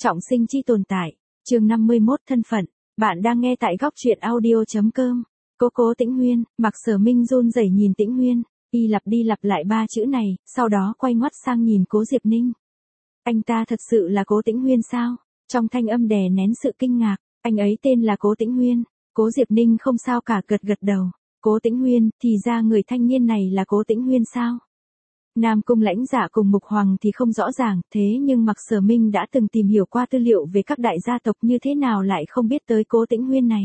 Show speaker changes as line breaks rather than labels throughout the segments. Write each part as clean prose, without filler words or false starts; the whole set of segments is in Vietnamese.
Trọng sinh chi tồn tại, chương 51 thân phận, bạn đang nghe tại góc truyện audio.com. Cố Tĩnh Huyên, Mạc Sở Minh run rẩy nhìn Tĩnh Huyên, lặp đi lặp lại ba chữ này, sau đó quay ngoắt sang nhìn Cố Diệp Ninh. Anh ta thật sự là Cố Tĩnh Huyên sao? Trong thanh âm đè nén sự kinh ngạc, anh ấy tên là Cố Tĩnh Huyên. Cố Diệp Ninh không sao cả, gật gật đầu. Cố Tĩnh Huyên, thì ra người thanh niên này là Cố Tĩnh Huyên sao? Nam Cung Lãnh Dạ cùng Mục Hoàng thì không rõ ràng, thế nhưng Mạc Sở Minh đã từng tìm hiểu qua tư liệu về các đại gia tộc, như thế nào lại không biết tới Cố Tĩnh Huyên này.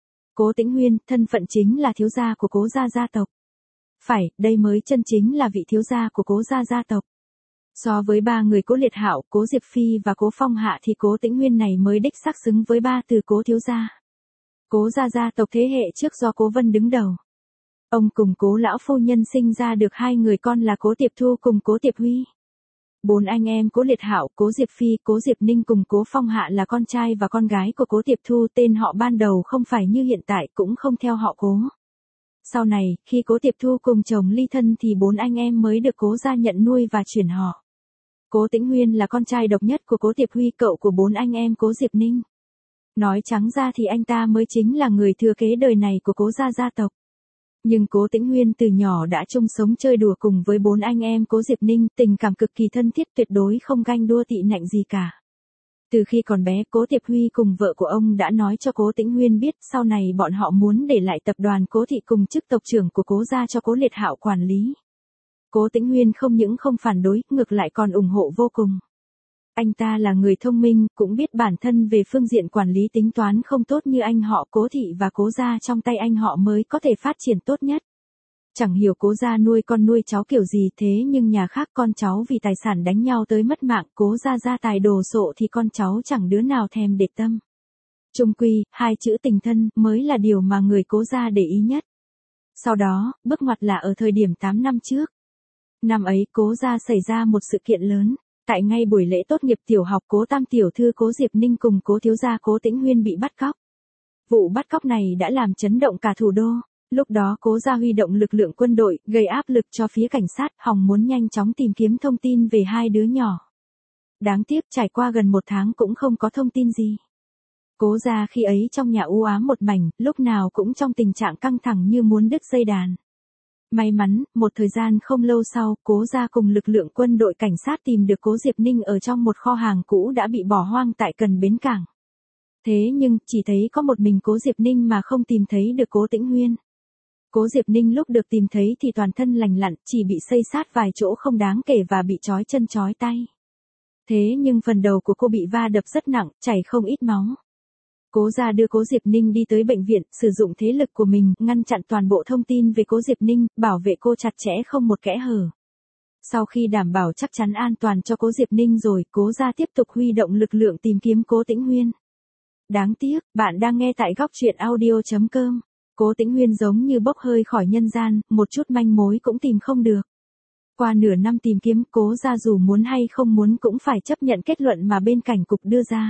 Cố Tĩnh Huyên, thân phận chính là thiếu gia của Cố gia tộc. Phải, đây mới chân chính là vị thiếu gia của Cố gia tộc. So với ba người Cố Liệt Hạo, Cố Diệp Phi và Cố Phong Hạ thì Cố Tĩnh Huyên này mới đích xác xứng với ba từ Cố thiếu gia. Cố gia tộc thế hệ trước do Cố Vân đứng đầu. Ông cùng Cố lão phu nhân sinh ra được hai người con là Cố Tiệp Thu cùng Cố Tiệp Huy. Bốn anh em Cố Liệt Hạo, Cố Diệp Phi, Cố Diệp Ninh cùng Cố Phong Hạ là con trai và con gái của Cố Tiệp Thu, tên họ ban đầu không phải như hiện tại, cũng không theo họ Cố. Sau này, khi Cố Tiệp Thu cùng chồng ly thân thì bốn anh em mới được Cố gia nhận nuôi và chuyển họ. Cố Tĩnh Huyên là con trai độc nhất của Cố Tiệp Huy, cậu của bốn anh em Cố Diệp Ninh. Nói trắng ra thì anh ta mới chính là người thừa kế đời này của Cố gia tộc. Nhưng Cố Tĩnh Huyên từ nhỏ đã chung sống chơi đùa cùng với bốn anh em Cố Diệp Ninh, tình cảm cực kỳ thân thiết, tuyệt đối không ganh đua tị nạnh gì cả. Từ khi còn bé, Cố Tiệp Huy cùng vợ của ông đã nói cho Cố Tĩnh Huyên biết sau này bọn họ muốn để lại tập đoàn Cố thị cùng chức tộc trưởng của Cố gia cho Cố Liệt Hạo quản lý. Cố Tĩnh Huyên không những không phản đối, ngược lại còn ủng hộ vô cùng. Anh ta là người thông minh, cũng biết bản thân về phương diện quản lý tính toán không tốt như anh họ Cố thị và Cố gia, trong tay anh họ mới có thể phát triển tốt nhất. Chẳng hiểu Cố gia nuôi con nuôi cháu kiểu gì, thế nhưng nhà khác con cháu vì tài sản đánh nhau tới mất mạng, Cố gia gia tài đồ sộ thì con cháu chẳng đứa nào thèm để tâm. Chung quy, hai chữ tình thân mới là điều mà người Cố gia để ý nhất. Sau đó, bước ngoặt là ở thời điểm 8 năm trước. Năm ấy Cố gia xảy ra một sự kiện lớn. Tại ngay buổi lễ tốt nghiệp tiểu học, Cố tam tiểu thư Cố Diệp Ninh cùng Cố thiếu gia Cố Tĩnh Huyên bị bắt cóc. Vụ bắt cóc này đã làm chấn động cả thủ đô. Lúc đó Cố gia huy động lực lượng quân đội, gây áp lực cho phía cảnh sát, hòng muốn nhanh chóng tìm kiếm thông tin về hai đứa nhỏ. Đáng tiếc trải qua gần một tháng cũng không có thông tin gì. Cố gia khi ấy trong nhà u ám một mảnh, lúc nào cũng trong tình trạng căng thẳng như muốn đứt dây đàn. May mắn, một thời gian không lâu sau, Cố gia cùng lực lượng quân đội cảnh sát tìm được Cố Diệp Ninh ở trong một kho hàng cũ đã bị bỏ hoang tại gần bến cảng. Thế nhưng, chỉ thấy có một mình Cố Diệp Ninh mà không tìm thấy được Cố Tĩnh Huyên. Cố Diệp Ninh lúc được tìm thấy thì toàn thân lành lặn, chỉ bị xây sát vài chỗ không đáng kể và bị trói chân trói tay. Thế nhưng phần đầu của cô bị va đập rất nặng, chảy không ít máu. Cố gia đưa Cố Diệp Ninh đi tới bệnh viện, sử dụng thế lực của mình, ngăn chặn toàn bộ thông tin về Cố Diệp Ninh, bảo vệ cô chặt chẽ không một kẽ hở. Sau khi đảm bảo chắc chắn an toàn cho Cố Diệp Ninh rồi, Cố gia tiếp tục huy động lực lượng tìm kiếm Cố Tĩnh Huyên. Đáng tiếc, bạn đang nghe tại góc truyện audio.com. Cố Tĩnh Huyên giống như bốc hơi khỏi nhân gian, một chút manh mối cũng tìm không được. Qua nửa năm tìm kiếm, Cố gia dù muốn hay không muốn cũng phải chấp nhận kết luận mà bên cảnh cục đưa ra.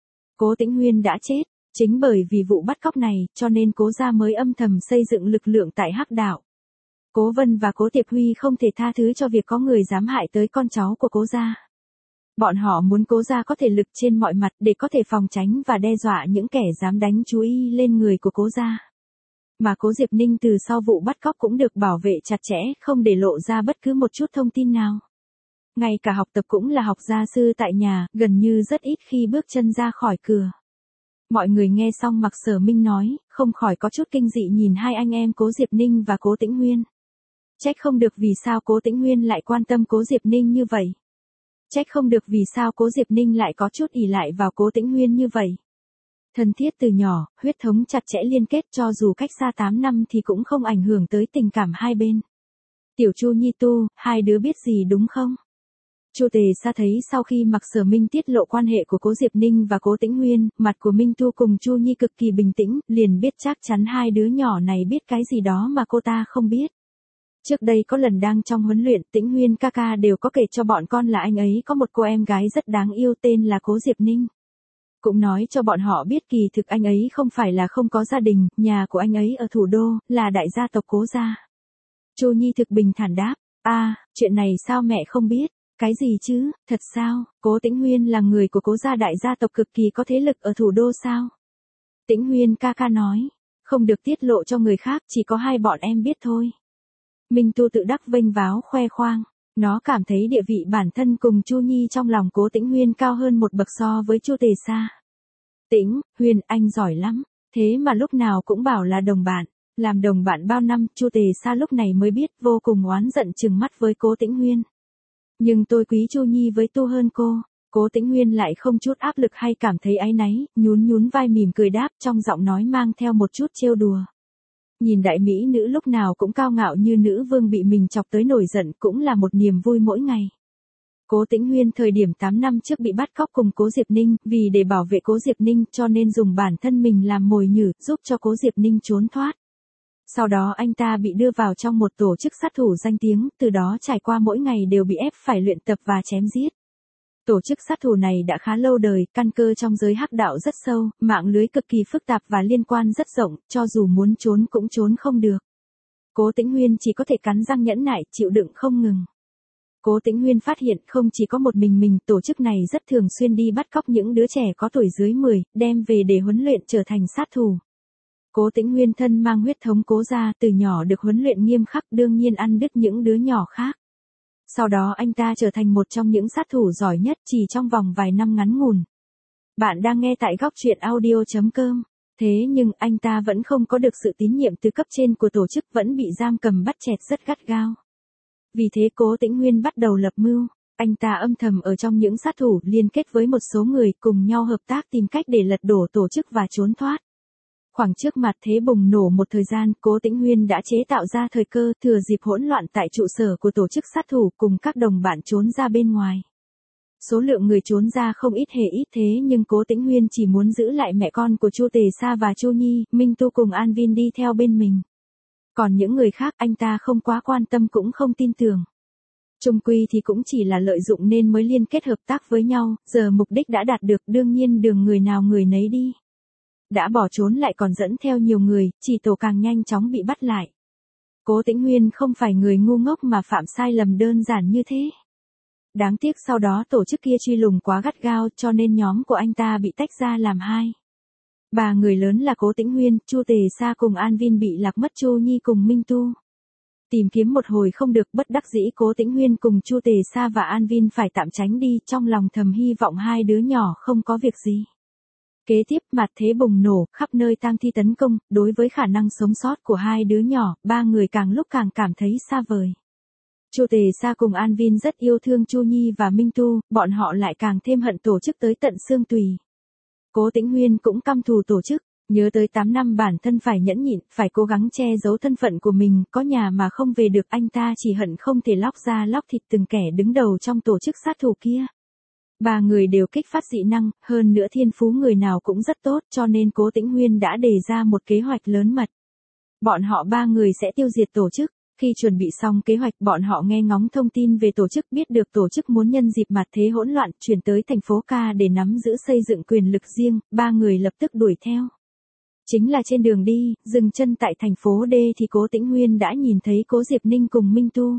Cố Tĩnh Huyên đã chết, chính bởi vì vụ bắt cóc này, cho nên Cố gia mới âm thầm xây dựng lực lượng tại Hắc Đạo. Cố Vân và Cố Tiệp Huy không thể tha thứ cho việc có người dám hại tới con cháu của Cố gia. Bọn họ muốn Cố gia có thể lực trên mọi mặt để có thể phòng tránh và đe dọa những kẻ dám đánh chú ý lên người của Cố gia. Mà Cố Diệp Ninh từ sau vụ bắt cóc cũng được bảo vệ chặt chẽ, không để lộ ra bất cứ một chút thông tin nào. Ngay cả học tập cũng là học gia sư tại nhà, gần như rất ít khi bước chân ra khỏi cửa. Mọi người nghe xong Mạc Sở Minh nói, không khỏi có chút kinh dị nhìn hai anh em Cố Diệp Ninh và Cố Tĩnh Huyên. Trách không được vì sao Cố Tĩnh Huyên lại quan tâm Cố Diệp Ninh như vậy. Trách không được vì sao Cố Diệp Ninh lại có chút ỷ lại vào Cố Tĩnh Huyên như vậy. Thân thiết từ nhỏ, huyết thống chặt chẽ liên kết, cho dù cách xa 8 năm thì cũng không ảnh hưởng tới tình cảm hai bên. Tiểu Chu Nhi Tu, hai đứa biết gì đúng không? Chu Tề Sa thấy sau khi Mạc Sở Minh tiết lộ quan hệ của Cố Diệp Ninh và Cố Tĩnh Huyên, mặt của Minh Tu cùng Chu Nhi cực kỳ bình tĩnh, liền biết chắc chắn hai đứa nhỏ này biết cái gì đó mà cô ta không biết. Trước đây có lần đang trong huấn luyện, Tĩnh Huyên ca ca đều có kể cho bọn con là anh ấy có một cô em gái rất đáng yêu tên là Cố Diệp Ninh. Cũng nói cho bọn họ biết kỳ thực anh ấy không phải là không có gia đình, nhà của anh ấy ở thủ đô, là đại gia tộc Cố gia. Chu Nhi thực bình thản đáp, chuyện này sao mẹ không biết? Cái gì chứ, thật sao, Cố Tĩnh Huyên là người của Cố gia đại gia tộc cực kỳ có thế lực ở thủ đô sao? Tĩnh Huyên ca ca nói, không được tiết lộ cho người khác, chỉ có hai bọn em biết thôi. Minh Tu tự đắc vênh váo khoe khoang, nó cảm thấy địa vị bản thân cùng Chu Nhi trong lòng Cố Tĩnh Huyên cao hơn một bậc so với Chu Tề Sa. Tĩnh Huyên, anh giỏi lắm, thế mà lúc nào cũng bảo là đồng bạn. Làm đồng bạn bao năm, Chu Tề Sa lúc này mới biết, vô cùng oán giận trừng mắt với Cố Tĩnh Huyên. Nhưng tôi quý Chu Nhi với Tu hơn cô. Cố Tĩnh Huyên lại không chút áp lực hay cảm thấy áy náy, nhún nhún vai mỉm cười đáp, trong giọng nói mang theo một chút trêu đùa. Nhìn đại mỹ nữ lúc nào cũng cao ngạo như nữ vương bị mình chọc tới nổi giận cũng là một niềm vui mỗi ngày. Cố Tĩnh Huyên thời điểm 8 năm trước bị bắt cóc cùng Cố Diệp Ninh, vì để bảo vệ Cố Diệp Ninh cho nên dùng bản thân mình làm mồi nhử, giúp cho Cố Diệp Ninh trốn thoát. Sau đó anh ta bị đưa vào trong một tổ chức sát thủ danh tiếng, từ đó trải qua mỗi ngày đều bị ép phải luyện tập và chém giết. Tổ chức sát thủ này đã khá lâu đời, căn cơ trong giới hắc đạo rất sâu, mạng lưới cực kỳ phức tạp và liên quan rất rộng, cho dù muốn trốn cũng trốn không được. Cố Tĩnh Huyên chỉ có thể cắn răng nhẫn nại, chịu đựng không ngừng. Cố Tĩnh Huyên phát hiện không chỉ có một mình, tổ chức này rất thường xuyên đi bắt cóc những đứa trẻ có tuổi dưới 10, đem về để huấn luyện trở thành sát thủ. Cố Tĩnh Huyên thân mang huyết thống Cố gia, từ nhỏ được huấn luyện nghiêm khắc, đương nhiên ăn đứt những đứa nhỏ khác. Sau đó anh ta trở thành một trong những sát thủ giỏi nhất chỉ trong vòng vài năm ngắn ngủn. Bạn đang nghe tại góc truyện audio.com. Thế nhưng anh ta vẫn không có được sự tín nhiệm từ cấp trên của tổ chức, vẫn bị giam cầm bắt chẹt rất gắt gao. Vì thế Cố Tĩnh Huyên bắt đầu lập mưu. Anh ta âm thầm ở trong những sát thủ liên kết với một số người cùng nhau hợp tác tìm cách để lật đổ tổ chức và trốn thoát. Khoảng trước mặt thế bùng nổ một thời gian, Cố Tĩnh Huyên đã chế tạo ra thời cơ, thừa dịp hỗn loạn tại trụ sở của tổ chức sát thủ cùng các đồng bạn trốn ra bên ngoài. Số lượng người trốn ra không ít hề ít thế nhưng Cố Tĩnh Huyên chỉ muốn giữ lại mẹ con của Chu Tề Sa và Chu Nhi, Minh Tu cùng An Vin đi theo bên mình. Còn những người khác anh ta không quá quan tâm cũng không tin tưởng. Chung quy thì cũng chỉ là lợi dụng nên mới liên kết hợp tác với nhau, giờ mục đích đã đạt được, đương nhiên đường người nào người nấy đi. Đã bỏ trốn lại còn dẫn theo nhiều người, chỉ tổ càng nhanh chóng bị bắt lại. Cố Tĩnh Huyên không phải người ngu ngốc mà phạm sai lầm đơn giản như thế. Đáng tiếc sau đó tổ chức kia truy lùng quá gắt gao cho nên nhóm của anh ta bị tách ra làm hai. Ba người lớn là Cố Tĩnh Huyên, Chu Tề Sa cùng An Vin bị lạc mất, Chu Nhi cùng Minh Tu. Tìm kiếm một hồi không được, bất đắc dĩ Cố Tĩnh Huyên cùng Chu Tề Sa và An Vin phải tạm tránh đi, trong lòng thầm hy vọng hai đứa nhỏ không có việc gì. Kế tiếp mặt thế bùng nổ, khắp nơi tang thi tấn công, đối với khả năng sống sót của hai đứa nhỏ, ba người càng lúc càng cảm thấy xa vời. Chu Tề Sa cùng An Vin rất yêu thương Chu Nhi và Minh Tu, bọn họ lại càng thêm hận tổ chức tới tận xương tùy. Cố Tĩnh Huyên cũng căm thù tổ chức, nhớ tới 8 năm bản thân phải nhẫn nhịn, phải cố gắng che giấu thân phận của mình, có nhà mà không về được, anh ta chỉ hận không thể lóc da lóc thịt từng kẻ đứng đầu trong tổ chức sát thủ kia. Ba người đều kích phát dị năng, hơn nữa thiên phú người nào cũng rất tốt cho nên Cố Tĩnh Huyên đã đề ra một kế hoạch lớn mật. Bọn họ ba người sẽ tiêu diệt tổ chức. Khi chuẩn bị xong kế hoạch, bọn họ nghe ngóng thông tin về tổ chức, biết được tổ chức muốn nhân dịp mặt thế hỗn loạn chuyển tới thành phố Ca để nắm giữ xây dựng quyền lực riêng, ba người lập tức đuổi theo. Chính là trên đường đi, dừng chân tại thành phố D thì Cố Tĩnh Huyên đã nhìn thấy Cố Diệp Ninh cùng Minh Tu.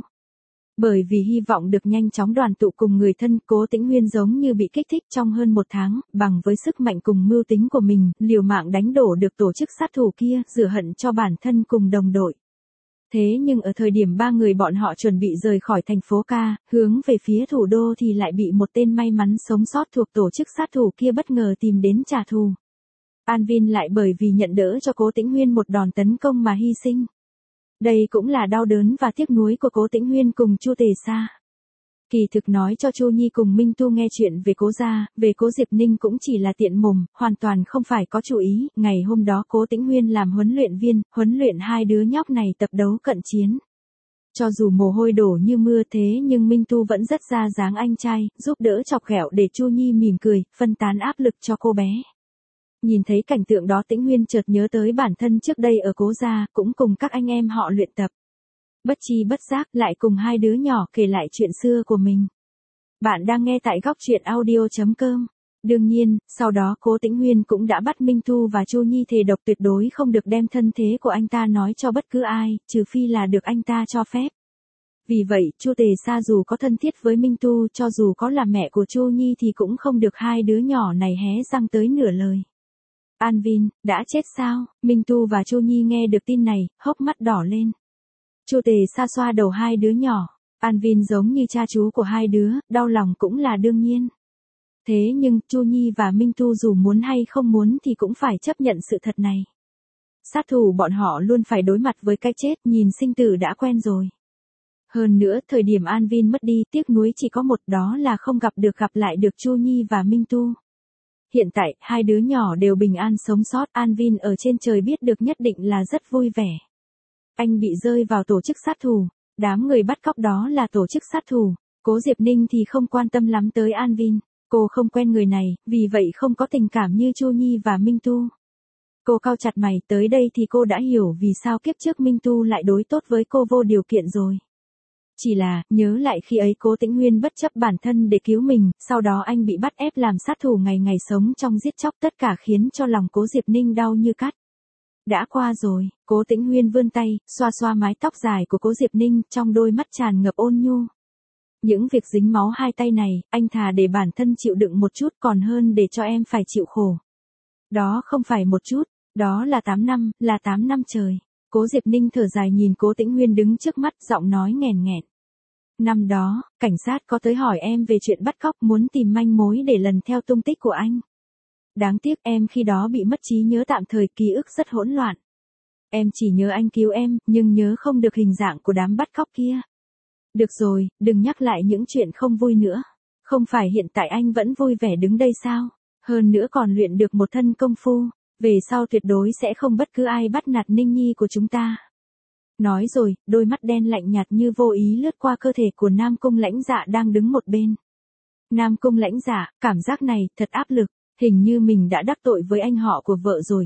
Bởi vì hy vọng được nhanh chóng đoàn tụ cùng người thân, Cố Tĩnh Huyên giống như bị kích thích trong hơn một tháng, bằng với sức mạnh cùng mưu tính của mình, liều mạng đánh đổ được tổ chức sát thủ kia, rửa hận cho bản thân cùng đồng đội. Thế nhưng ở thời điểm ba người bọn họ chuẩn bị rời khỏi thành phố Ca, hướng về phía thủ đô thì lại bị một tên may mắn sống sót thuộc tổ chức sát thủ kia bất ngờ tìm đến trả thù. An Vin lại bởi vì nhận đỡ cho Cố Tĩnh Huyên một đòn tấn công mà hy sinh. Đây cũng là đau đớn và tiếc nuối của Cố Tĩnh Huyên cùng Chu Tề Sa. Kỳ thực nói cho Chu Nhi cùng Minh Tu nghe chuyện về Cố gia, về Cố Diệp Ninh cũng chỉ là tiện mồm, hoàn toàn không phải có chú ý. Ngày hôm đó Cố Tĩnh Huyên làm huấn luyện viên, huấn luyện hai đứa nhóc này tập đấu cận chiến. Cho dù mồ hôi đổ như mưa thế nhưng Minh Tu vẫn rất ra dáng anh trai, giúp đỡ chọc ghẹo để Chu Nhi mỉm cười, phân tán áp lực cho cô bé. Nhìn thấy cảnh tượng đó Tĩnh Huyên chợt nhớ tới bản thân trước đây ở Cố gia, cũng cùng các anh em họ luyện tập. Bất chi bất giác lại cùng hai đứa nhỏ kể lại chuyện xưa của mình. Bạn đang nghe tại góc truyện audio.com. Đương nhiên, sau đó Cố Tĩnh Huyên cũng đã bắt Minh Tu và Chu Nhi thề độc tuyệt đối không được đem thân thế của anh ta nói cho bất cứ ai, trừ phi là được anh ta cho phép. Vì vậy, Chu Tề Sa dù có thân thiết với Minh Tu, cho dù có là mẹ của Chu Nhi thì cũng không được hai đứa nhỏ này hé răng tới nửa lời. An Vin, đã chết sao? Minh Tu và Chu Nhi nghe được tin này, hốc mắt đỏ lên. Chu Tề Sa xoa đầu hai đứa nhỏ. An Vin giống như cha chú của hai đứa, đau lòng cũng là đương nhiên. Thế nhưng, Chu Nhi và Minh Tu dù muốn hay không muốn thì cũng phải chấp nhận sự thật này. Sát thủ bọn họ luôn phải đối mặt với cái chết, nhìn sinh tử đã quen rồi. Hơn nữa, thời điểm An Vin mất đi, tiếc nuối chỉ có một, đó là không gặp lại được Chu Nhi và Minh Tu. Hiện tại, hai đứa nhỏ đều bình an sống sót, An Vin ở trên trời biết được nhất định là rất vui vẻ. Anh bị rơi vào tổ chức sát thủ, đám người bắt cóc đó là tổ chức sát thủ, Cố Diệp Ninh thì không quan tâm lắm tới An Vin, cô không quen người này, vì vậy không có tình cảm như Chu Nhi và Minh Tu. Cô cau chặt mày, tới đây thì cô đã hiểu vì sao kiếp trước Minh Tu lại đối tốt với cô vô điều kiện rồi. Chỉ là, nhớ lại khi ấy Cố Tĩnh Huyên bất chấp bản thân để cứu mình, sau đó anh bị bắt ép làm sát thủ ngày ngày sống trong giết chóc, tất cả khiến cho lòng Cố Diệp Ninh đau như cắt. Đã qua rồi, Cố Tĩnh Huyên vươn tay, xoa xoa mái tóc dài của Cố Diệp Ninh, trong đôi mắt tràn ngập ôn nhu. Những việc dính máu hai tay này, anh thà để bản thân chịu đựng một chút còn hơn để cho em phải chịu khổ. Đó không phải một chút, đó là 8 năm, là 8 năm trời. Cố Diệp Ninh thở dài nhìn Cố Tĩnh Huyên đứng trước mắt, giọng nói nghèn nghẹn. Năm đó, cảnh sát có tới hỏi em về chuyện bắt cóc, muốn tìm manh mối để lần theo tung tích của anh. Đáng tiếc em khi đó bị mất trí nhớ tạm thời, ký ức rất hỗn loạn. Em chỉ nhớ anh cứu em, nhưng nhớ không được hình dạng của đám bắt cóc kia. Được rồi, đừng nhắc lại những chuyện không vui nữa. Không phải hiện tại anh vẫn vui vẻ đứng đây sao? Hơn nữa còn luyện được một thân công phu. Về sau tuyệt đối sẽ không bất cứ ai bắt nạt Ninh Nhi của chúng ta. Nói rồi, đôi mắt đen lạnh nhạt như vô ý lướt qua cơ thể của Nam Cung Lãnh Dạ đang đứng một bên. Nam Cung Lãnh Dạ, cảm giác này thật áp lực, hình như mình đã đắc tội với anh họ của vợ rồi.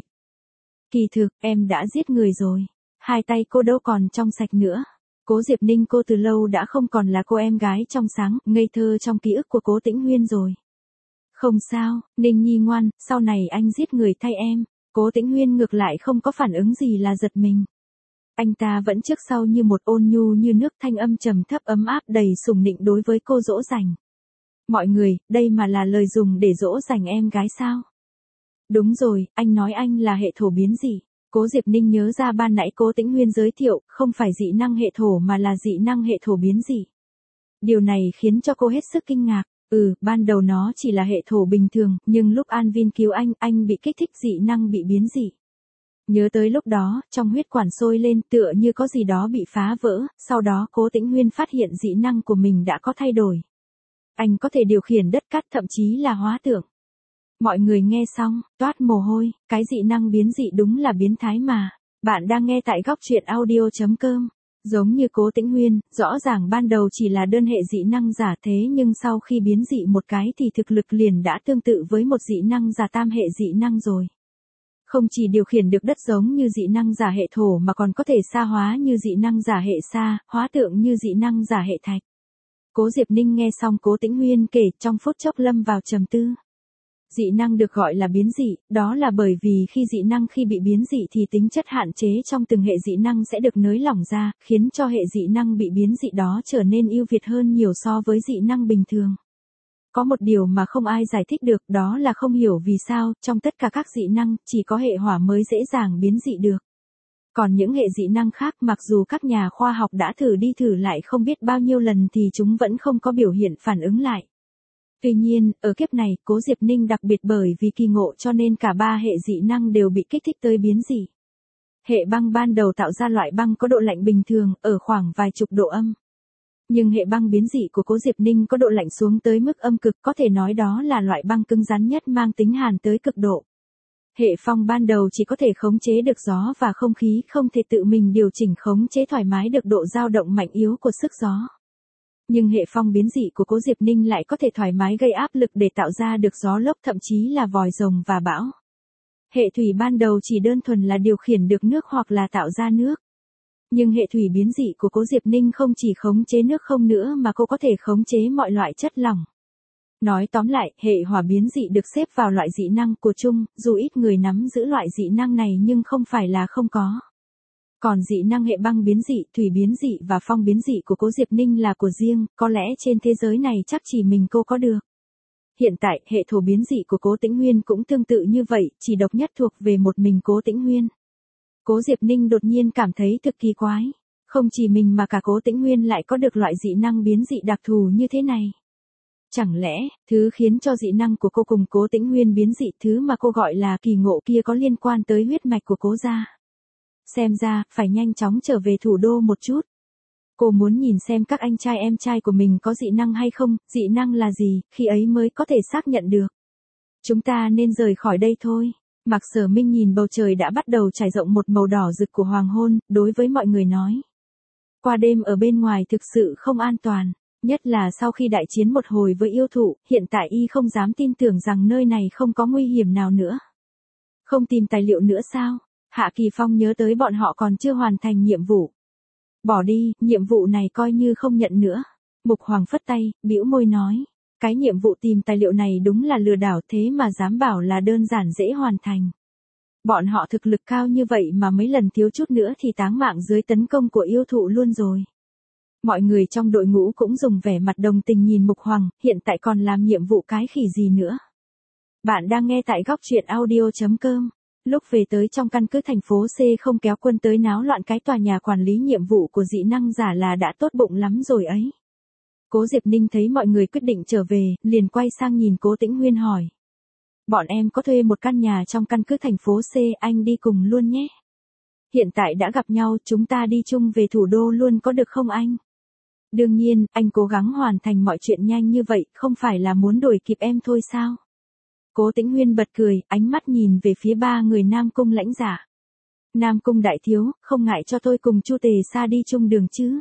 Kỳ thực, em đã giết người rồi. Hai tay cô đâu còn trong sạch nữa. Cố Diệp Ninh cô từ lâu đã không còn là cô em gái trong sáng, ngây thơ trong ký ức của Cố Tĩnh Huyên rồi. Không sao, Ninh Nhi ngoan, sau này anh giết người thay em. Cố Tĩnh Huyên ngược lại không có phản ứng gì là giật mình. Anh ta vẫn trước sau như một, ôn nhu như nước, thanh âm trầm thấp ấm áp đầy sủng nịnh đối với cô dỗ dành. Mọi người, đây mà là lời dùng để dỗ dành em gái sao? Đúng rồi, anh nói anh là hệ thổ biến dị. Cố Diệp Ninh nhớ ra ban nãy Cố Tĩnh Huyên giới thiệu, không phải dị năng hệ thổ mà là dị năng hệ thổ biến dị. Điều này khiến cho cô hết sức kinh ngạc. Ban đầu nó chỉ là hệ thổ bình thường, nhưng lúc An Vin cứu anh bị kích thích dị năng bị biến dị. Nhớ tới lúc đó, trong huyết quản sôi lên tựa như có gì đó bị phá vỡ, sau đó Cố Tĩnh Huyên phát hiện dị năng của mình đã có thay đổi. Anh có thể điều khiển đất cát, thậm chí là hóa tượng. Mọi người nghe xong, toát mồ hôi, cái dị năng biến dị đúng là biến thái mà. Bạn đang nghe tại góc truyện audio.com. Giống như Cố Tĩnh Huyên, rõ ràng ban đầu chỉ là đơn hệ dị năng giả, thế nhưng sau khi biến dị một cái thì thực lực liền đã tương tự với một dị năng giả tam hệ dị năng rồi. Không chỉ điều khiển được đất giống như dị năng giả hệ thổ mà còn có thể sa hóa như dị năng giả hệ sa, hóa tượng như dị năng giả hệ thạch. Cố Diệp Ninh nghe xong Cố Tĩnh Huyên kể, trong phút chốc lâm vào trầm tư. Dị năng được gọi là biến dị, đó là bởi vì khi dị năng khi bị biến dị thì tính chất hạn chế trong từng hệ dị năng sẽ được nới lỏng ra, khiến cho hệ dị năng bị biến dị đó trở nên ưu việt hơn nhiều so với dị năng bình thường. Có một điều mà không ai giải thích được, đó là không hiểu vì sao, trong tất cả các dị năng, chỉ có hệ hỏa mới dễ dàng biến dị được. Còn những hệ dị năng khác, mặc dù các nhà khoa học đã thử đi thử lại không biết bao nhiêu lần thì chúng vẫn không có biểu hiện phản ứng lại. Tuy nhiên, ở kiếp này, Cố Diệp Ninh đặc biệt bởi vì kỳ ngộ cho nên cả ba hệ dị năng đều bị kích thích tới biến dị. Hệ băng ban đầu tạo ra loại băng có độ lạnh bình thường, ở khoảng vài chục độ âm. Nhưng hệ băng biến dị của Cố Diệp Ninh có độ lạnh xuống tới mức âm cực, có thể nói đó là loại băng cứng rắn nhất mang tính hàn tới cực độ. Hệ phong ban đầu chỉ có thể khống chế được gió và không khí, không thể tự mình điều chỉnh khống chế thoải mái được độ dao động mạnh yếu của sức gió. Nhưng hệ phong biến dị của Cố Diệp Ninh lại có thể thoải mái gây áp lực để tạo ra được gió lốc, thậm chí là vòi rồng và bão. Hệ thủy ban đầu chỉ đơn thuần là điều khiển được nước hoặc là tạo ra nước. Nhưng hệ thủy biến dị của Cố Diệp Ninh không chỉ khống chế nước không nữa mà cô có thể khống chế mọi loại chất lỏng. Nói tóm lại, hệ hỏa biến dị được xếp vào loại dị năng của chung, dù ít người nắm giữ loại dị năng này nhưng không phải là không có. Còn dị năng hệ băng biến dị, thủy biến dị và phong biến dị của Cố Diệp Ninh là của riêng, có lẽ trên thế giới này chắc chỉ mình cô có được. Hiện tại, hệ thổ biến dị của Cố Tĩnh Huyên cũng tương tự như vậy, chỉ độc nhất thuộc về một mình Cố Tĩnh Huyên. Cố Diệp Ninh đột nhiên cảm thấy thực kỳ quái. Không chỉ mình mà cả Cố Tĩnh Huyên lại có được loại dị năng biến dị đặc thù như thế này. Chẳng lẽ, thứ khiến cho dị năng của cô cùng Cố Tĩnh Huyên biến dị, thứ mà cô gọi là kỳ ngộ kia có liên quan tới huyết mạch của Cố gia? Xem ra, phải nhanh chóng trở về thủ đô một chút. Cô muốn nhìn xem các anh trai em trai của mình có dị năng hay không, dị năng là gì, khi ấy mới có thể xác nhận được. Chúng ta nên rời khỏi đây thôi. Mạc Sở Minh nhìn bầu trời đã bắt đầu trải rộng một màu đỏ rực của hoàng hôn, đối với mọi người nói. Qua đêm ở bên ngoài thực sự không an toàn, nhất là sau khi đại chiến một hồi với yêu thụ, hiện tại y không dám tin tưởng rằng nơi này không có nguy hiểm nào nữa. Không tìm tài liệu nữa sao? Hạ Kỳ Phong nhớ tới bọn họ còn chưa hoàn thành nhiệm vụ. Bỏ đi, nhiệm vụ này coi như không nhận nữa. Mục Hoàng phất tay, bĩu môi nói. Cái nhiệm vụ tìm tài liệu này đúng là lừa đảo, thế mà dám bảo là đơn giản dễ hoàn thành. Bọn họ thực lực cao như vậy mà mấy lần thiếu chút nữa thì táng mạng dưới tấn công của yêu thụ luôn rồi. Mọi người trong đội ngũ cũng dùng vẻ mặt đồng tình nhìn Mục Hoàng, hiện tại còn làm nhiệm vụ cái khỉ gì nữa. Bạn đang nghe tại góc truyện audio.com. Lúc về tới trong căn cứ thành phố C không kéo quân tới náo loạn cái tòa nhà quản lý nhiệm vụ của dị năng giả là đã tốt bụng lắm rồi ấy. Cố Diệp Ninh thấy mọi người quyết định trở về, liền quay sang nhìn Cố Tĩnh Huyên hỏi. Bọn em có thuê một căn nhà trong căn cứ thành phố C, anh đi cùng luôn nhé. Hiện tại đã gặp nhau, chúng ta đi chung về thủ đô luôn có được không anh? Đương nhiên, anh cố gắng hoàn thành mọi chuyện nhanh như vậy, không phải là muốn đuổi kịp em thôi sao? Cố Tĩnh Huyên bật cười, ánh mắt nhìn về phía ba người Nam Cung lãnh giả. Nam Cung đại thiếu, không ngại cho tôi cùng Chu Tề Sa đi chung đường chứ?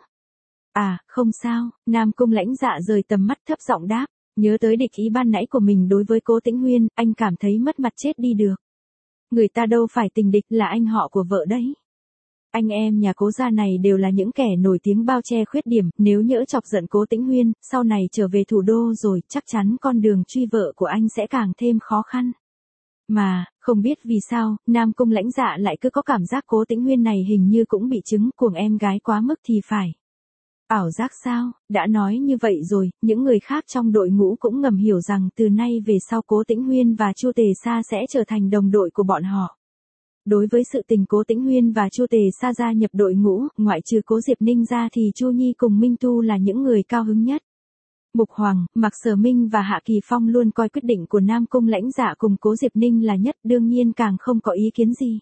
À, không sao, Nam Cung lãnh dạ rời tầm mắt thấp giọng đáp, nhớ tới địch ý ban nãy của mình đối với Cố Tĩnh Huyên, anh cảm thấy mất mặt chết đi được. Người ta đâu phải tình địch, là anh họ của vợ đấy. Anh em nhà Cố gia này đều là những kẻ nổi tiếng bao che khuyết điểm, nếu nhỡ chọc giận Cố Tĩnh Huyên, sau này trở về thủ đô rồi, chắc chắn con đường truy vợ của anh sẽ càng thêm khó khăn. Mà, không biết vì sao, Nam Cung lãnh dạ lại cứ có cảm giác Cố Tĩnh Huyên này hình như cũng bị chứng cuồng em gái quá mức thì phải. Ảo giác sao? Đã nói như vậy rồi, những người khác trong đội ngũ cũng ngầm hiểu rằng từ nay về sau Cố Tĩnh Huyên và Chu Tề Sa sẽ trở thành đồng đội của bọn họ. Đối với sự tình Cố Tĩnh Huyên và Chu Tề Sa gia nhập đội ngũ, ngoại trừ Cố Diệp Ninh ra thì Chu Nhi cùng Minh Tu là những người cao hứng nhất. Mục Hoàng, Mạc Sở Minh và Hạ Kỳ Phong luôn coi quyết định của Nam Cung lãnh dạ cùng Cố Diệp Ninh là nhất, đương nhiên càng không có ý kiến gì.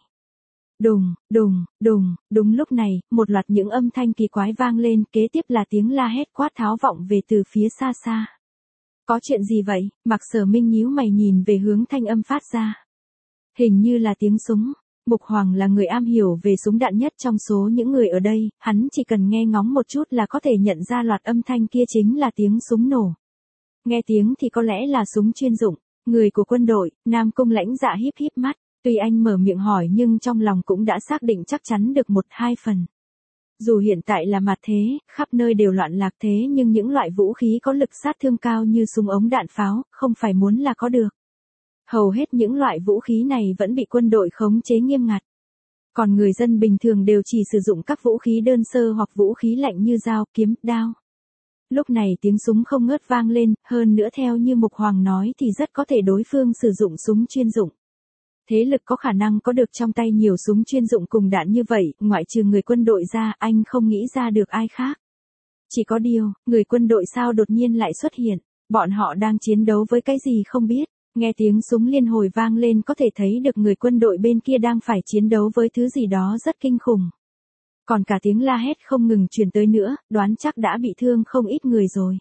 Đùng, đùng, đùng, đúng lúc này, một loạt những âm thanh kỳ quái vang lên, kế tiếp là tiếng la hét quát tháo vọng về từ phía xa xa. Có chuyện gì vậy? Mạc Sở Minh nhíu mày nhìn về hướng thanh âm phát ra. Hình như là tiếng súng. Mục Hoàng là người am hiểu về súng đạn nhất trong số những người ở đây, hắn chỉ cần nghe ngóng một chút là có thể nhận ra loạt âm thanh kia chính là tiếng súng nổ. Nghe tiếng thì có lẽ là súng chuyên dụng, người của quân đội. Nam Cung lãnh dạ híp híp mắt, tuy anh mở miệng hỏi nhưng trong lòng cũng đã xác định chắc chắn được 1-2 phần. Dù hiện tại là mặt thế, khắp nơi đều loạn lạc thế nhưng những loại vũ khí có lực sát thương cao như súng ống đạn pháo, không phải muốn là có được. Hầu hết những loại vũ khí này vẫn bị quân đội khống chế nghiêm ngặt. Còn người dân bình thường đều chỉ sử dụng các vũ khí đơn sơ hoặc vũ khí lạnh như dao, kiếm, đao. Lúc này tiếng súng không ngớt vang lên, hơn nữa theo như Mục Hoàng nói thì rất có thể đối phương sử dụng súng chuyên dụng. Thế lực có khả năng có được trong tay nhiều súng chuyên dụng cùng đạn như vậy, ngoại trừ người quân đội ra, anh không nghĩ ra được ai khác. Chỉ có điều, người quân đội sao đột nhiên lại xuất hiện, bọn họ đang chiến đấu với cái gì không biết. Nghe tiếng súng liên hồi vang lên có thể thấy được người quân đội bên kia đang phải chiến đấu với thứ gì đó rất kinh khủng. Còn cả tiếng la hét không ngừng truyền tới nữa, đoán chắc đã bị thương không ít người rồi.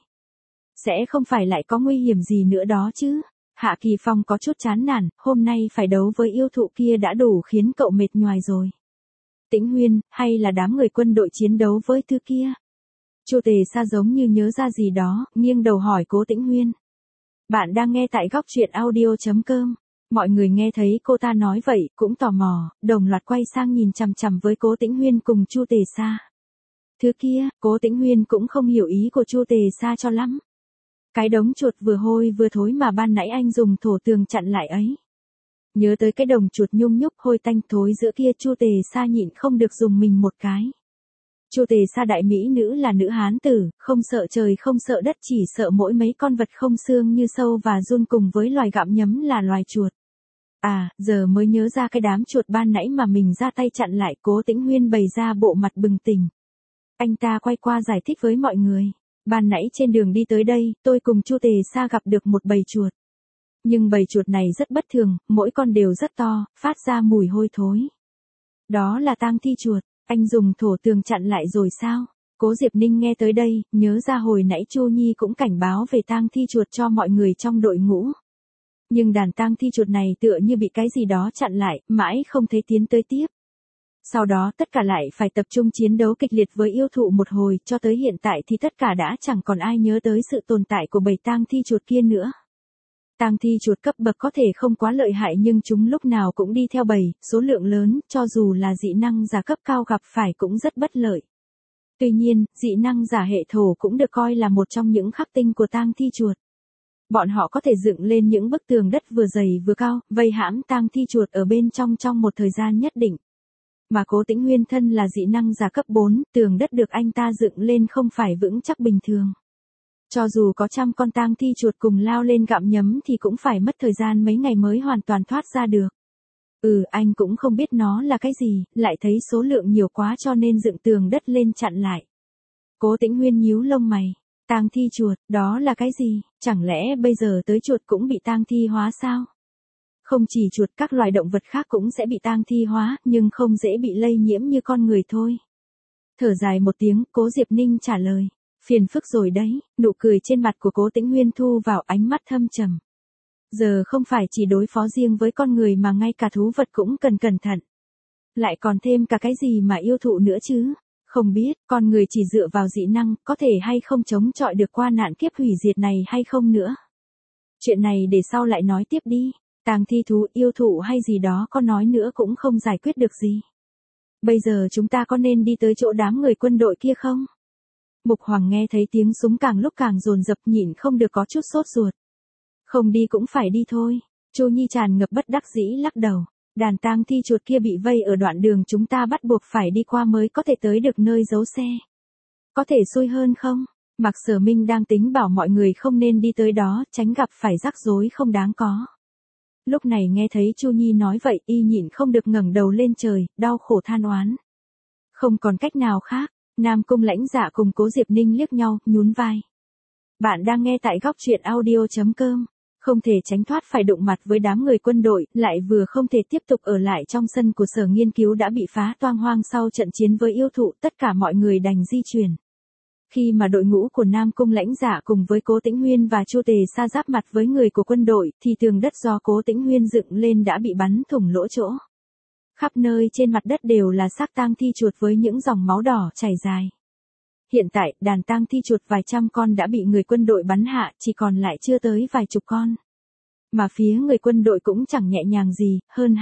Sẽ không phải lại có nguy hiểm gì nữa đó chứ. Hạ Kỳ Phong có chút chán nản, hôm nay phải đấu với yêu thụ kia đã đủ khiến cậu mệt nhoài rồi. Tĩnh Huyên, hay là đám người quân đội chiến đấu với thứ kia? Chu Tề Sa giống như nhớ ra gì đó, nghiêng đầu hỏi Cố Tĩnh Huyên. Bạn đang nghe tại góc truyện audio.com. Mọi người nghe thấy cô ta nói vậy, cũng tò mò, đồng loạt quay sang nhìn chằm chằm với Cố Tĩnh Huyên cùng Chu Tề Sa. Thứ kia, Cố Tĩnh Huyên cũng không hiểu ý của Chu Tề Sa cho lắm. Cái đống chuột vừa hôi vừa thối mà ban nãy anh dùng thổ tường chặn lại ấy. Nhớ tới cái đồng chuột nhung nhúc hôi tanh thối giữa kia, Chu Tề Sa nhịn không được dùng mình một cái. Chu Tề Sa đại mỹ nữ là nữ hán tử, không sợ trời không sợ đất, chỉ sợ mỗi mấy con vật không xương như sâu và giun cùng với loài gặm nhấm là loài chuột. À, giờ mới nhớ ra cái đám chuột ban nãy mà mình ra tay chặn lại. Cố Tĩnh Huyên bày ra bộ mặt bừng tỉnh. Anh ta quay qua giải thích với mọi người. Ban nãy trên đường đi tới đây, tôi cùng Chu Tề Sa gặp được một bầy chuột. Nhưng bầy chuột này rất bất thường, mỗi con đều rất to, phát ra mùi hôi thối. Đó là tang thi chuột, anh dùng thổ tường chặn lại rồi sao? Cố Diệp Ninh nghe tới đây, nhớ ra hồi nãy Chu Nhi cũng cảnh báo về tang thi chuột cho mọi người trong đội ngũ. Nhưng đàn tang thi chuột này tựa như bị cái gì đó chặn lại, mãi không thấy tiến tới tiếp. Sau đó tất cả lại phải tập trung chiến đấu kịch liệt với yêu thụ một hồi, cho tới hiện tại thì tất cả đã chẳng còn ai nhớ tới sự tồn tại của bầy tang thi chuột kia nữa. Tang thi chuột cấp bậc có thể không quá lợi hại nhưng chúng lúc nào cũng đi theo bầy, số lượng lớn, cho dù là dị năng giả cấp cao gặp phải cũng rất bất lợi. Tuy nhiên, dị năng giả hệ thổ cũng được coi là một trong những khắc tinh của tang thi chuột. Bọn họ có thể dựng lên những bức tường đất vừa dày vừa cao, vây hãm tang thi chuột ở bên trong một thời gian nhất định. Mà Cố Tĩnh Huyên thân là dị năng giả cấp 4, tường đất được anh ta dựng lên không phải vững chắc bình thường. Cho dù có trăm con tang thi chuột cùng lao lên gặm nhấm thì cũng phải mất thời gian mấy ngày mới hoàn toàn thoát ra được. Anh cũng không biết nó là cái gì, lại thấy số lượng nhiều quá cho nên dựng tường đất lên chặn lại. Cố Tĩnh Huyên nhíu lông mày. Tang thi chuột, đó là cái gì? Chẳng lẽ bây giờ tới chuột cũng bị tang thi hóa sao? Không chỉ chuột, các loài động vật khác cũng sẽ bị tang thi hóa, nhưng không dễ bị lây nhiễm như con người thôi. Thở dài một tiếng, Cố Diệp Ninh trả lời. Phiền phức rồi đấy, nụ cười trên mặt của Cố Tĩnh Huyên thu vào ánh mắt thâm trầm. Giờ không phải chỉ đối phó riêng với con người mà ngay cả thú vật cũng cần cẩn thận. Lại còn thêm cả cái gì mà yêu thụ nữa chứ? Không biết, con người chỉ dựa vào dị năng, có thể hay không chống chọi được qua nạn kiếp hủy diệt này hay không nữa. Chuyện này để sau lại nói tiếp đi. Tang thi thú, yêu thụ hay gì đó có nói nữa cũng không giải quyết được gì. Bây giờ chúng ta có nên đi tới chỗ đám người quân đội kia không? Mục Hoàng nghe thấy tiếng súng càng lúc càng dồn dập, nhịn không được có chút sốt ruột. Không đi cũng phải đi thôi. Chu Nhi tràn ngập bất đắc dĩ lắc đầu. Đàn tang thi chuột kia bị vây ở đoạn đường chúng ta bắt buộc phải đi qua mới có thể tới được nơi giấu xe. Có thể xui hơn không? Mạc Sở Minh đang tính bảo mọi người không nên đi tới đó, tránh gặp phải rắc rối không đáng có. Lúc này nghe thấy Chu Nhi nói vậy, y nhịn không được ngẩng đầu lên trời, đau khổ than oán. Không còn cách nào khác, Nam Cung Lãnh Dạ cùng Cố Diệp Ninh liếc nhau, nhún vai. Bạn đang nghe tại góc truyện audio.com. Không thể tránh thoát phải đụng mặt với đám người quân đội, lại vừa không thể tiếp tục ở lại trong sân của sở nghiên cứu đã bị phá toang hoang sau trận chiến với yêu thụ, tất cả mọi người đành di chuyển. Khi mà đội ngũ của Nam Cung Lãnh Dạ cùng với Cố Tĩnh Huyên và Chu Tề Sa giáp mặt với người của quân đội, thì tường đất do Cố Tĩnh Huyên dựng lên đã bị bắn thủng lỗ chỗ. Khắp nơi trên mặt đất đều là xác tang thi chuột với những dòng máu đỏ chảy dài. Hiện tại, đàn tang thi chuột vài trăm con đã bị người quân đội bắn hạ, chỉ còn lại chưa tới vài chục con. Mà phía người quân đội cũng chẳng nhẹ nhàng gì, hơn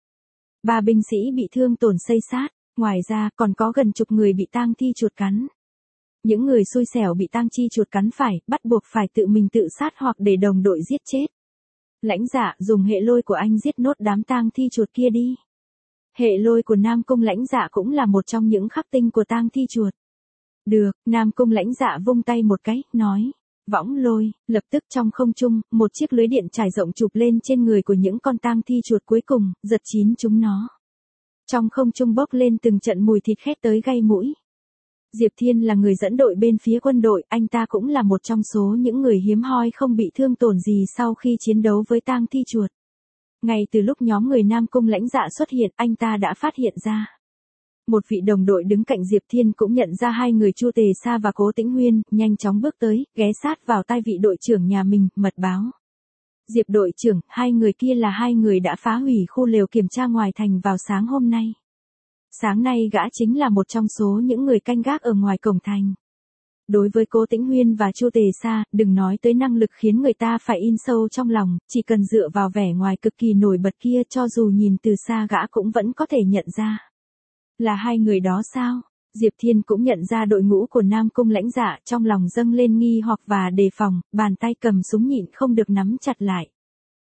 2-3 binh sĩ bị thương tổn xây xát, ngoài ra còn có gần chục người bị tang thi chuột cắn. Những người xui xẻo bị tang thi chuột cắn phải, bắt buộc phải tự mình tự sát hoặc để đồng đội giết chết. Lãnh Dạ, dùng hệ lôi của anh giết nốt đám tang thi chuột kia đi. Hệ lôi của Nam Cung Lãnh Dạ cũng là một trong những khắc tinh của tang thi chuột. Được, Nam Cung Lãnh Dạ vung tay một cái, nói. Võng lôi, lập tức trong không trung, một chiếc lưới điện trải rộng chụp lên trên người của những con tang thi chuột cuối cùng, giật chín chúng nó. Trong không trung bốc lên từng trận mùi thịt khét tới gây mũi. Diệp Thiên là người dẫn đội bên phía quân đội, anh ta cũng là một trong số những người hiếm hoi không bị thương tổn gì sau khi chiến đấu với tang thi chuột. Ngay từ lúc nhóm người Nam Cung Lãnh Dạ xuất hiện, anh ta đã phát hiện ra. Một vị đồng đội đứng cạnh Diệp Thiên cũng nhận ra hai người Chu Tề Sa và Cố Tĩnh Huyên, nhanh chóng bước tới, ghé sát vào tai vị đội trưởng nhà mình, mật báo. Diệp đội trưởng, hai người kia là hai người đã phá hủy khu lều kiểm tra ngoài thành vào sáng hôm nay. Sáng nay gã chính là một trong số những người canh gác ở ngoài cổng thành. Đối với Cố Tĩnh Huyên và Chu Tề Sa, đừng nói tới năng lực khiến người ta phải in sâu trong lòng, chỉ cần dựa vào vẻ ngoài cực kỳ nổi bật kia cho dù nhìn từ xa gã cũng vẫn có thể nhận ra. Là hai người đó sao? Diệp Thiên cũng nhận ra đội ngũ của Nam Cung Lãnh Dạ, trong lòng dâng lên nghi hoặc và đề phòng, bàn tay cầm súng nhịn không được nắm chặt lại.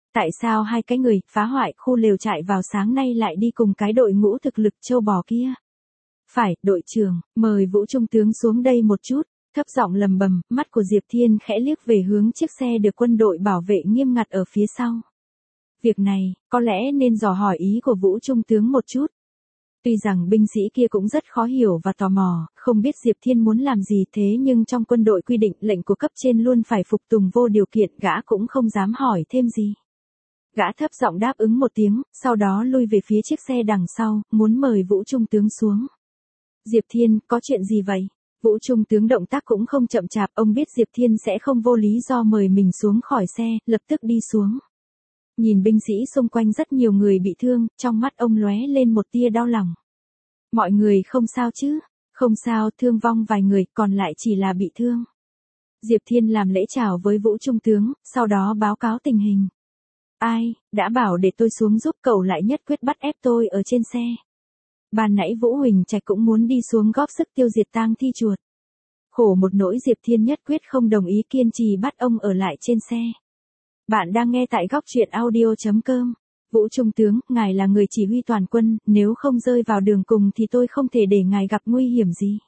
Tại sao hai cái người phá hoại khu lều trại vào sáng nay lại đi cùng cái đội ngũ thực lực châu bò kia? Phải, đội trưởng, mời Vũ Trung tướng xuống đây một chút, thấp giọng lầm bầm, mắt của Diệp Thiên khẽ liếc về hướng chiếc xe được quân đội bảo vệ nghiêm ngặt ở phía sau. Việc này, có lẽ nên dò hỏi ý của Vũ Trung tướng một chút. Tuy rằng binh sĩ kia cũng rất khó hiểu và tò mò, không biết Diệp Thiên muốn làm gì thế nhưng trong quân đội quy định lệnh của cấp trên luôn phải phục tùng vô điều kiện, gã cũng không dám hỏi thêm gì. Gã thấp giọng đáp ứng một tiếng, sau đó lui về phía chiếc xe đằng sau, muốn mời Vũ Trung tướng xuống. Diệp Thiên, có chuyện gì vậy? Vũ Trung tướng động tác cũng không chậm chạp, ông biết Diệp Thiên sẽ không vô lý do mời mình xuống khỏi xe, lập tức đi xuống. Nhìn binh sĩ xung quanh rất nhiều người bị thương, trong mắt ông lóe lên một tia đau lòng. Mọi người không sao chứ? Không sao, thương vong vài người, còn lại chỉ là bị thương. Diệp Thiên làm lễ chào với Vũ Trung tướng, sau đó báo cáo tình hình. Ai, đã bảo để tôi xuống giúp, cậu lại nhất quyết bắt ép tôi ở trên xe. Ban nãy Vũ Huỳnh Trạch cũng muốn đi xuống góp sức tiêu diệt tang thi chuột. Khổ một nỗi, Diệp Thiên nhất quyết không đồng ý, kiên trì bắt ông ở lại trên xe. Bạn đang nghe tại góc truyện audio.com. Vũ Trung tướng, ngài là người chỉ huy toàn quân, nếu không rơi vào đường cùng thì tôi không thể để ngài gặp nguy hiểm gì.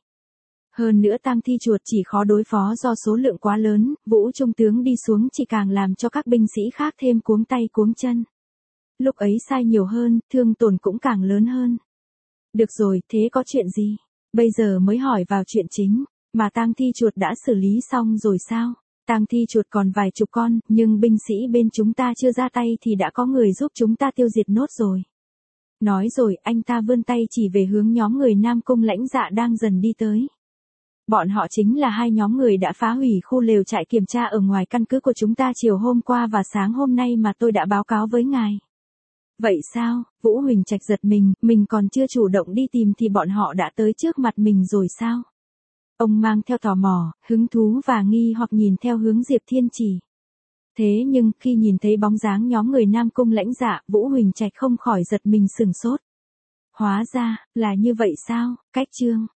Hơn nữa tang thi chuột chỉ khó đối phó do số lượng quá lớn, Vũ Trung tướng đi xuống chỉ càng làm cho các binh sĩ khác thêm cuống tay cuống chân. Lúc ấy sai nhiều hơn, thương tổn cũng càng lớn hơn. Được rồi, thế có chuyện gì? Bây giờ mới hỏi vào chuyện chính, mà tang thi chuột đã xử lý xong rồi sao? Tang thi chuột còn vài chục con, nhưng binh sĩ bên chúng ta chưa ra tay thì đã có người giúp chúng ta tiêu diệt nốt rồi. Nói rồi, anh ta vươn tay chỉ về hướng nhóm người Nam Cung Lãnh Dạ đang dần đi tới. Bọn họ chính là hai nhóm người đã phá hủy khu lều trại kiểm tra ở ngoài căn cứ của chúng ta chiều hôm qua và sáng hôm nay mà tôi đã báo cáo với ngài. Vậy sao? Vũ Huỳnh Trạch giật mình còn chưa chủ động đi tìm thì bọn họ đã tới trước mặt mình rồi sao? Ông mang theo tò mò, hứng thú và nghi hoặc nhìn theo hướng Diệp Thiên chỉ. Thế nhưng khi nhìn thấy bóng dáng nhóm người Nam Cung Lãnh Dạ, Vũ Huỳnh Trạch không khỏi giật mình sửng sốt. Hóa ra, là như vậy sao? Cách chương